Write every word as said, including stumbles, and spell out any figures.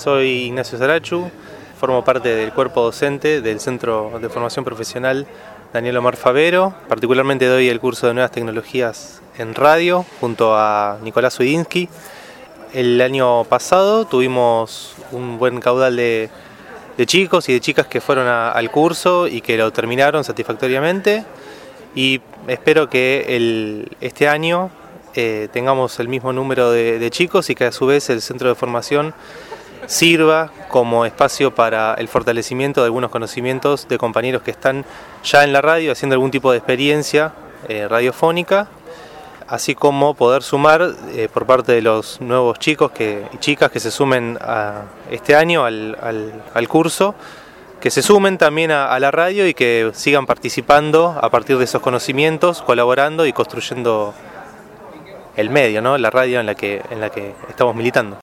soy Ignacio Sarachu, formo parte del cuerpo docente del Centro de Formación Profesional Daniel Omar Favero. Particularmente doy el curso de Nuevas Tecnologías en Radio junto a Nicolás Suidinsky. El año pasado tuvimos un buen caudal de, de chicos y de chicas que fueron a, al curso y que lo terminaron satisfactoriamente, y espero que el, este año eh, tengamos el mismo número de, de chicos y que a su vez el centro de formación sirva como espacio para el fortalecimiento de algunos conocimientos de compañeros que están ya en la radio haciendo algún tipo de experiencia eh, radiofónica, así como poder sumar eh, por parte de los nuevos chicos que, y chicas que se sumen a este año al, al, al curso, que se sumen también a, a la radio y que sigan participando a partir de esos conocimientos, colaborando y construyendo el medio, ¿no? La radio en la que, en la que estamos militando.